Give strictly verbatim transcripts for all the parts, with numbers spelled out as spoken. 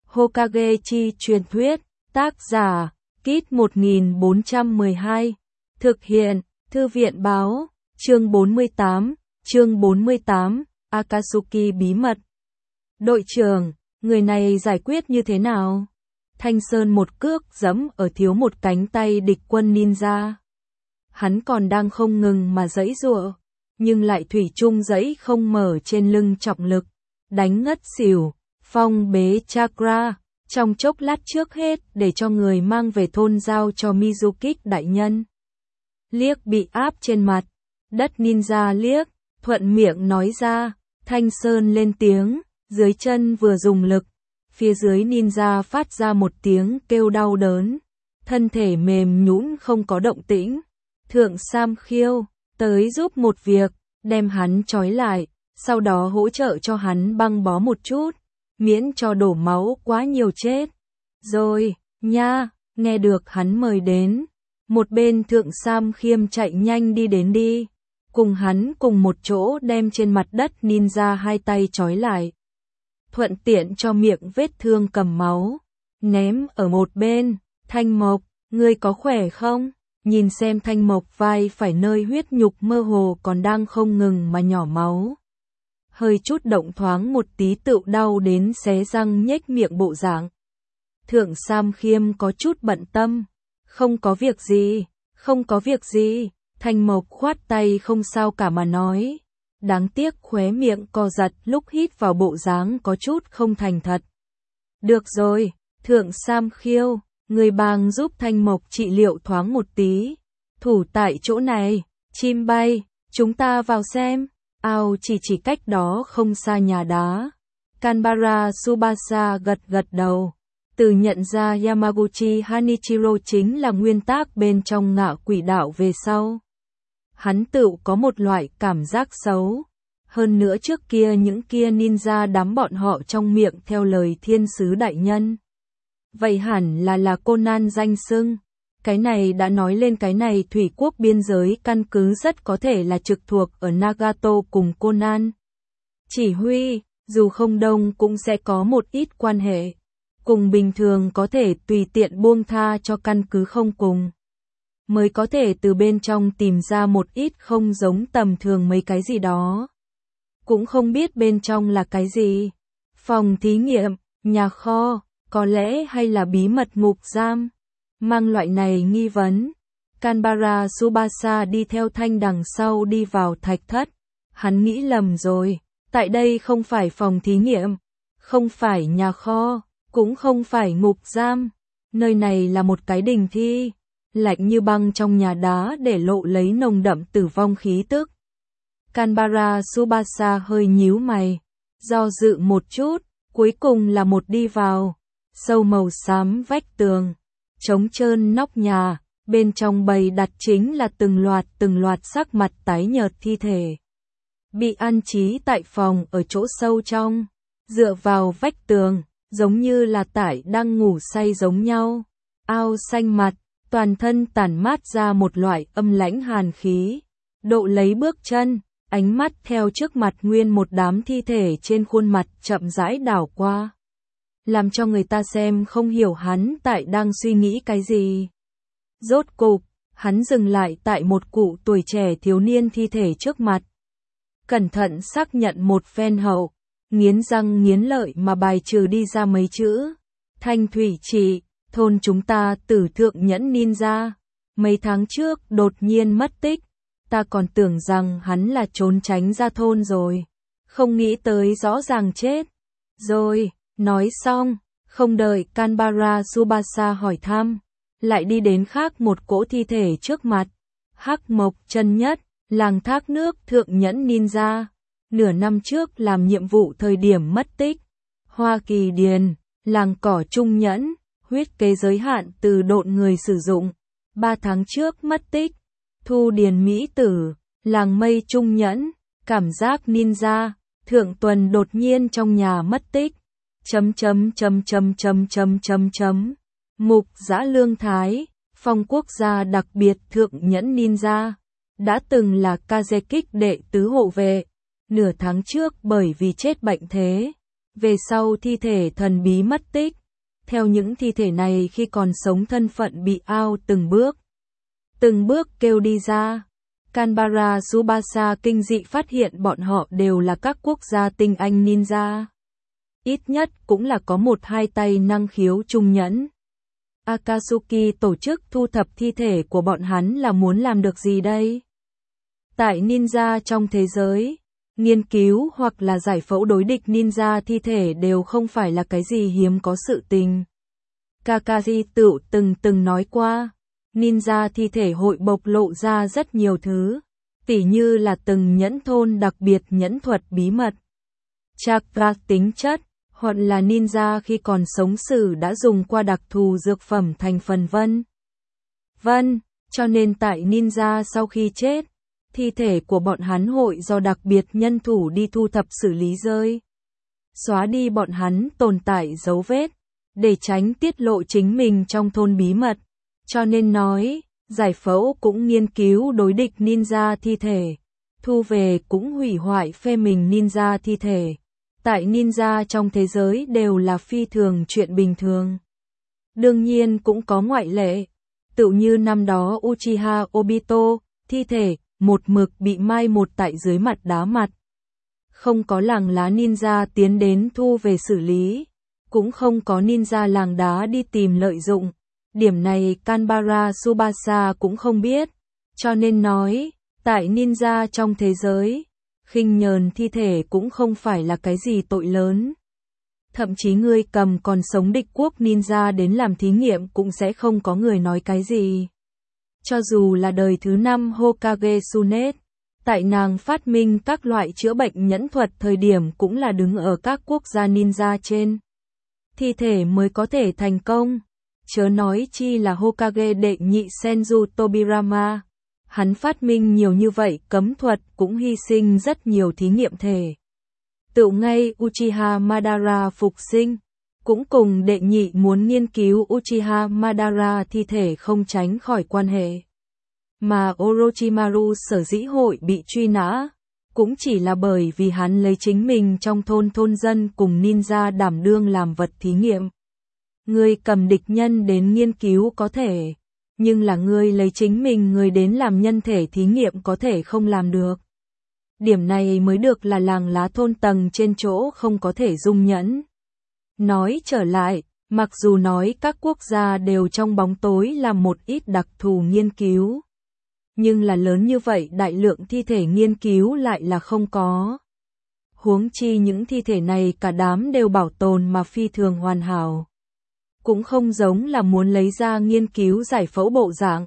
Hokage chi truyền thuyết, tác giả, Kit một nghìn bốn trăm mười hai, thực hiện, Thư viện báo, chương bốn mươi tám, chương bốn mươi tám, Akatsuki bí mật. Đội trưởng, người này giải quyết như thế nào? Thanh Sơn một cước giẫm ở thiếu một cánh tay địch quân ninja. Hắn còn đang không ngừng mà giãy giụa, nhưng lại thủy chung giãy không mở trên lưng trọng lực, đánh ngất xỉu, phong bế chakra, trong chốc lát trước hết để cho người mang về thôn giao cho Mizukik đại nhân. Liếc bị áp trên mặt, đất ninja liếc, thuận miệng nói ra, Thanh Sơn lên tiếng, dưới chân vừa dùng lực, phía dưới ninja phát ra một tiếng kêu đau đớn, thân thể mềm nhũn không có động tĩnh. Thượng Sam Khiêu tới giúp một việc, đem hắn trói lại, sau đó hỗ trợ cho hắn băng bó một chút, miễn cho đổ máu quá nhiều chết. Rồi, nha, nghe được hắn mời đến, một bên Thượng Sam Khiêm chạy nhanh đi đến đi, cùng hắn cùng một chỗ đem trên mặt đất ninja hai tay trói lại. Thuận tiện cho miệng vết thương cầm máu, ném ở một bên. Thanh Mộc, ngươi có khỏe không? Nhìn xem Thanh Mộc vai phải nơi huyết nhục mơ hồ còn đang không ngừng mà nhỏ máu. Hơi chút động thoáng một tí tựu đau đến xé răng nhếch miệng bộ dạng. Thượng Sam Khiêm có chút bận tâm. Không có việc gì, không có việc gì. Thanh Mộc khoát tay không sao cả mà nói. Đáng tiếc khóe miệng co giật lúc hít vào bộ dáng có chút không thành thật. Được rồi, Thượng Sam Khiêu, người bang giúp Thanh Mộc trị liệu thoáng một tí. Thủ tại chỗ này, chim bay, chúng ta vào xem. Ao chỉ chỉ cách đó không xa nhà đá. Kanbara Tsubasa gật gật đầu. Từ nhận ra Yamaguchi Hanichiro chính là nguyên tác bên trong Ngạ Quỷ Đạo về sau. Hắn tự có một loại cảm giác xấu. Hơn nữa trước kia những kia ninja đám bọn họ trong miệng theo lời thiên sứ đại nhân. Vậy hẳn là là Conan danh xưng. Cái này đã nói lên cái này thủy quốc biên giới căn cứ rất có thể là trực thuộc ở Nagato cùng Conan. Chỉ huy, dù không đông cũng sẽ có một ít quan hệ. Cùng bình thường có thể tùy tiện buông tha cho căn cứ không cùng. Mới có thể từ bên trong tìm ra một ít không giống tầm thường mấy cái gì đó. Cũng không biết bên trong là cái gì. Phòng thí nghiệm, nhà kho, có lẽ hay là bí mật ngục giam. Mang loại này nghi vấn. Kanbara Tsubasa đi theo Thanh đằng sau đi vào thạch thất. Hắn nghĩ lầm rồi. Tại đây không phải phòng thí nghiệm. Không phải nhà kho. Cũng không phải ngục giam. Nơi này là một cái đình thi. Lạnh như băng trong nhà đá để lộ lấy nồng đậm tử vong khí tức. Kanbara Tsubasa hơi nhíu mày. Do dự một chút. Cuối cùng là một đi vào. Sâu màu xám vách tường. Trống trơn nóc nhà, bên trong bày đặt chính là từng loạt từng loạt sắc mặt tái nhợt thi thể. Bị an trí tại phòng ở chỗ sâu trong, dựa vào vách tường, giống như là tải đang ngủ say giống nhau. Ao xanh mặt, toàn thân tản mát ra một loại âm lãnh hàn khí. Độ lấy bước chân, ánh mắt theo trước mặt nguyên một đám thi thể trên khuôn mặt chậm rãi đảo qua. Làm cho người ta xem không hiểu hắn tại đang suy nghĩ cái gì. Rốt cục, hắn dừng lại tại một cụ tuổi trẻ thiếu niên thi thể trước mặt. Cẩn thận xác nhận một phen hậu, nghiến răng nghiến lợi mà bài trừ đi ra mấy chữ. Thanh thủy chỉ, thôn chúng ta tử thượng nhẫn ninja. Mấy tháng trước đột nhiên mất tích, ta còn tưởng rằng hắn là trốn tránh ra thôn rồi. Không nghĩ tới rõ ràng chết. Rồi. Nói xong, không đợi Kanbara Tsubasa hỏi thăm, lại đi đến khác một cỗ thi thể trước mặt. Hắc Mộc chân nhất, làng thác nước thượng nhẫn ninja. Nửa năm trước làm nhiệm vụ thời điểm mất tích. Hoa Kỳ Điền, làng cỏ trung nhẫn, huyết kế giới hạn từ độn người sử dụng. Ba tháng trước mất tích. Thu Điền Mỹ Tử, làng mây trung nhẫn, cảm giác ninja. Thượng tuần đột nhiên trong nhà mất tích. Chấm chấm chấm chấm chấm chấm chấm chấm. Mục Dã Lương Thái, phong quốc gia đặc biệt thượng nhẫn ninja, đã từng là Kazekik đệ tứ hộ vệ, nửa tháng trước bởi vì chết bệnh thế, Về sau thi thể thần bí mất tích. Theo những thi thể này khi còn sống thân phận bị ao từng bước. Từng bước kêu đi ra. Kanbara Tsubasa kinh dị phát hiện bọn họ đều là các quốc gia tinh anh ninja. Ít nhất cũng là có một hai tay năng khiếu trung nhẫn. Akatsuki tổ chức thu thập thi thể của bọn hắn là muốn làm được gì đây? Tại ninja trong thế giới, nghiên cứu hoặc là giải phẫu đối địch ninja thi thể đều không phải là cái gì hiếm có sự tình. Kakashi tự từng từng nói qua, ninja thi thể hội bộc lộ ra rất nhiều thứ, tỉ như là từng nhẫn thôn đặc biệt nhẫn thuật bí mật, chakra tính chất, hoặc là ninja khi còn sống sử đã dùng qua đặc thù dược phẩm thành phần vân. Vân, cho nên tại ninja sau khi chết, thi thể của bọn hắn hội do đặc biệt nhân thủ đi thu thập xử lý rơi. Xóa đi bọn hắn tồn tại dấu vết, để tránh tiết lộ chính mình trong thôn bí mật. Cho nên nói, giải phẫu cũng nghiên cứu đối địch ninja thi thể, thu về cũng hủy hoại phê mình ninja thi thể. Tại ninja trong thế giới đều là phi thường chuyện bình thường. Đương nhiên cũng có ngoại lệ, tựu như năm đó Uchiha Obito, thi thể, một mực bị mai một tại dưới mặt đá mặt. Không có làng lá ninja tiến đến thu về xử lý, cũng không có ninja làng đá đi tìm lợi dụng. Điểm này Kanbara Tsubasa cũng không biết, cho nên nói, tại ninja trong thế giới, khinh nhờn thi thể cũng không phải là cái gì tội lớn. Thậm chí ngươi cầm còn sống địch quốc ninja đến làm thí nghiệm cũng sẽ không có người nói cái gì. Cho dù là đời thứ năm Hokage Tsunade, tại nàng phát minh các loại chữa bệnh nhẫn thuật thời điểm cũng là đứng ở các quốc gia ninja trên. Thi thể mới có thể thành công. Chớ nói chi là Hokage đệ nhị Senju Tobirama. Hắn phát minh nhiều như vậy cấm thuật cũng hy sinh rất nhiều thí nghiệm thể. Tự ngay Uchiha Madara phục sinh, cũng cùng đệ nhị muốn nghiên cứu Uchiha Madara thi thể không tránh khỏi quan hệ. Mà Orochimaru sở dĩ hội bị truy nã, cũng chỉ là bởi vì hắn lấy chính mình trong thôn thôn dân cùng ninja đảm đương làm vật thí nghiệm. Ngươi cầm địch nhân đến nghiên cứu có thể, nhưng là ngươi lấy chính mình người đến làm nhân thể thí nghiệm có thể không làm được. Điểm này mới được là làng lá thôn tầng trên chỗ không có thể dung nhẫn. Nói trở lại, mặc dù nói các quốc gia đều trong bóng tối làm một ít đặc thù nghiên cứu, nhưng là lớn như vậy đại lượng thi thể nghiên cứu lại là không có. Huống chi những thi thể này cả đám đều bảo tồn mà phi thường hoàn hảo. Cũng không giống là muốn lấy ra nghiên cứu giải phẫu bộ dạng.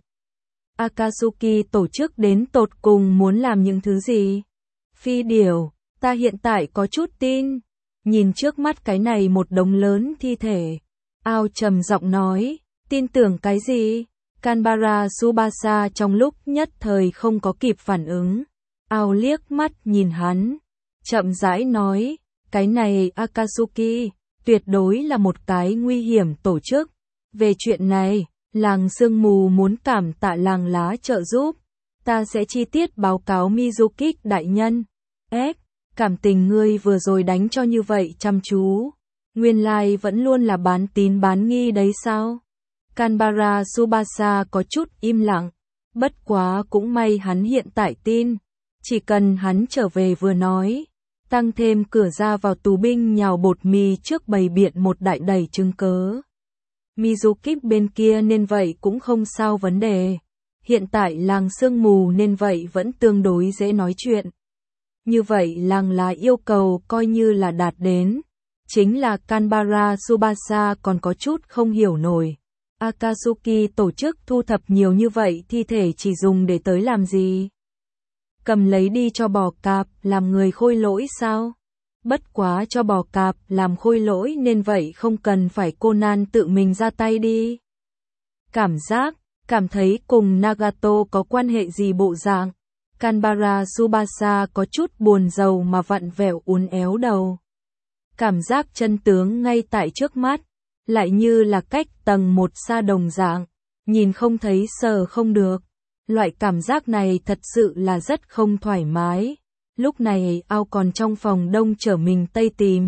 Akatsuki tổ chức đến tột cùng muốn làm những thứ gì? Phi điều, ta hiện tại có chút tin. Nhìn trước mắt cái này một đống lớn thi thể. Ao trầm giọng nói, tin tưởng cái gì? Kanbara Tsubasa trong lúc nhất thời không có kịp phản ứng. Ao liếc mắt nhìn hắn. Chậm rãi nói, cái này Akatsuki, tuyệt đối là một cái nguy hiểm tổ chức. Về chuyện này, làng sương mù muốn cảm tạ làng lá trợ giúp. Ta sẽ chi tiết báo cáo Mizukik đại nhân. Ép, cảm tình ngươi vừa rồi đánh cho như vậy chăm chú. Nguyên lai vẫn luôn là bán tín bán nghi đấy sao? Kanbara Tsubasa có chút im lặng. Bất quá cũng may hắn hiện tại tin. Chỉ cần hắn trở về vừa nói. Tăng thêm cửa ra vào tù binh nhào bột mì trước bày biện một đại đầy chứng cớ. Mizukik bên kia nên vậy cũng không sao vấn đề. Hiện tại làng sương mù nên vậy vẫn tương đối dễ nói chuyện. Như vậy làng lá yêu cầu coi như là đạt đến. Chính là Kanbara Tsubasa còn có chút không hiểu nổi. Akatsuki tổ chức thu thập nhiều như vậy thi thể chỉ dùng để tới làm gì? Cầm lấy đi cho bò cạp làm người khôi lỗi sao? Bất quá cho bò cạp làm khôi lỗi nên vậy không cần phải Conan tự mình ra tay đi. Cảm giác, cảm thấy cùng Nagato có quan hệ gì bộ dạng. Kanbara Tsubasa có chút buồn rầu mà vặn vẹo uốn éo đầu. Cảm giác chân tướng ngay tại trước mắt, lại như là cách tầng một xa đồng dạng, nhìn không thấy sờ không được. Loại cảm giác này thật sự là rất không thoải mái. Lúc này Ao còn trong phòng đông chở mình tây tìm,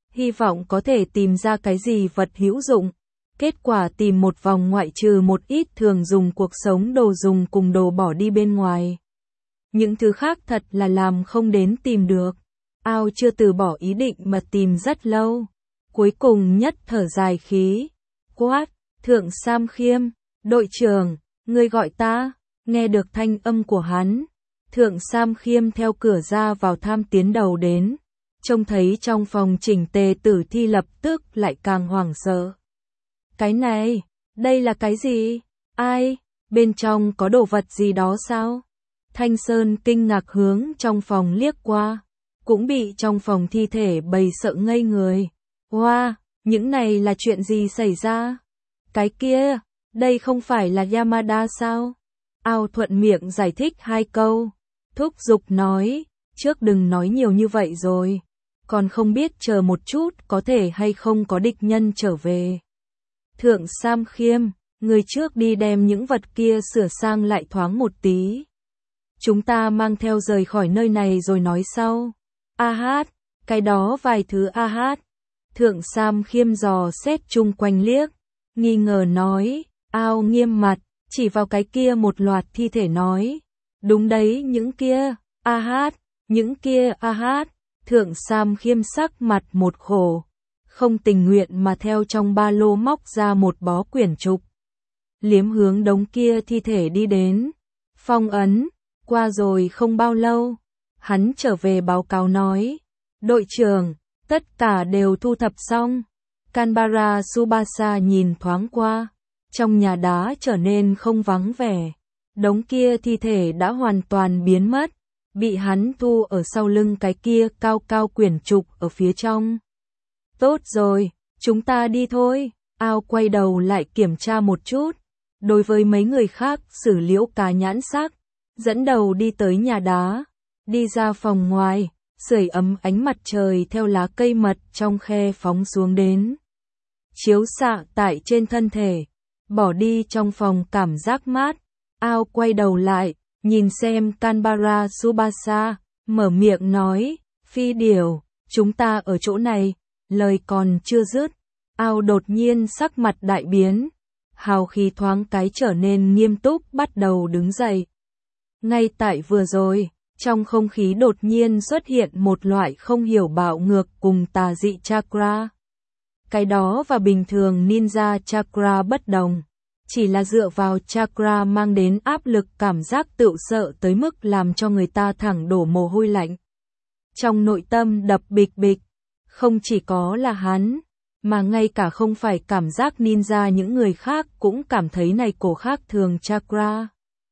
hy vọng có thể tìm ra cái gì vật hữu dụng. Kết quả tìm một vòng ngoại trừ một ít thường dùng cuộc sống đồ dùng cùng đồ bỏ đi bên ngoài. Những thứ khác thật là làm không đến tìm được. Ao chưa từ bỏ ý định mà tìm rất lâu. Cuối cùng nhất thở dài khí. Quát, Thượng Sam Khiêm, đội trưởng, ngươi gọi ta, nghe được thanh âm của hắn. Thượng Sam Khiêm theo cửa ra vào tham tiến đầu đến. Trông thấy trong phòng chỉnh tề tử thi lập tức lại càng hoảng sợ. Cái này, đây là cái gì? Ai? Bên trong có đồ vật gì đó sao? Thanh Sơn kinh ngạc hướng trong phòng liếc qua. Cũng bị trong phòng thi thể bầy sợ ngây người. Wow, những này là chuyện gì xảy ra? Cái kia, đây không phải là Yamada sao? Ao thuận miệng giải thích hai câu. Thúc giục nói, trước đừng nói nhiều như vậy rồi. Còn không biết chờ một chút có thể hay không có địch nhân trở về. Thượng Sam Khiêm, người trước đi đem những vật kia sửa sang lại thoáng một tí. Chúng ta mang theo rời khỏi nơi này rồi nói sau. A hát, cái đó vài thứ a hát. Thượng Sam Khiêm dò xét chung quanh liếc, nghi ngờ nói, Ao nghiêm mặt, chỉ vào cái kia một loạt thi thể nói. Đúng đấy, những kia, a hát, những kia a hát. Thượng Sam Khiêm sắc mặt một khổ, không tình nguyện mà theo trong ba lô móc ra một bó quyển trục. Liếm hướng đống kia thi thể đi đến. Phong ấn, qua rồi không bao lâu, hắn trở về báo cáo nói. Đội trưởng, tất cả đều thu thập xong. Kanbara Tsubasa nhìn thoáng qua, trong nhà đá trở nên không vắng vẻ. Đống kia thi thể đã hoàn toàn biến mất, bị hắn thu ở sau lưng cái kia cao cao quyển trục ở phía trong. Tốt rồi, chúng ta đi thôi. Ao quay đầu lại kiểm tra một chút. Đối với mấy người khác xử liễu cá nhãn sắc, dẫn đầu đi tới nhà đá, đi ra phòng ngoài, sưởi ấm ánh mặt trời theo lá cây mật trong khe phóng xuống đến. Chiếu xạ tại trên thân thể, bỏ đi trong phòng cảm giác mát. Ao quay đầu lại, nhìn xem Kanbara Tsubasa, mở miệng nói, Phi Điểu, chúng ta ở chỗ này. Lời còn chưa dứt, Ao đột nhiên sắc mặt đại biến, hào khí thoáng cái trở nên nghiêm túc bắt đầu đứng dậy. Ngay tại vừa rồi, trong không khí đột nhiên xuất hiện một loại không hiểu bạo ngược cùng tà dị chakra. Cái đó và bình thường ninja chakra bất đồng, chỉ là dựa vào chakra mang đến áp lực cảm giác tự sợ tới mức làm cho người ta thẳng đổ mồ hôi lạnh. Trong nội tâm đập bịch bịch, không chỉ có là hắn, mà ngay cả không phải cảm giác ninja những người khác cũng cảm thấy này cổ khác thường chakra.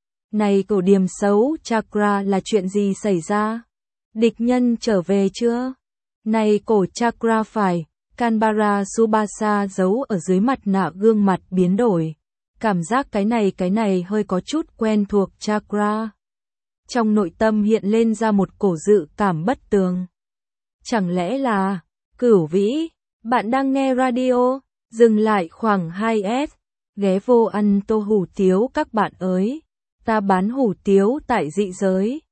Này cổ điểm xấu chakra là chuyện gì xảy ra? Địch nhân trở về chưa? Này cổ chakra phải, Kanbara Tsubasa giấu ở dưới mặt nạ gương mặt biến đổi. Cảm giác cái này cái này hơi có chút quen thuộc chakra. Trong nội tâm hiện lên ra một cổ dự cảm bất tường. Chẳng lẽ là, Cửu Vĩ, bạn đang nghe radio, dừng lại khoảng hai S, ghé vô ăn tô hủ tiếu các bạn ơi, ta bán hủ tiếu tại dị giới.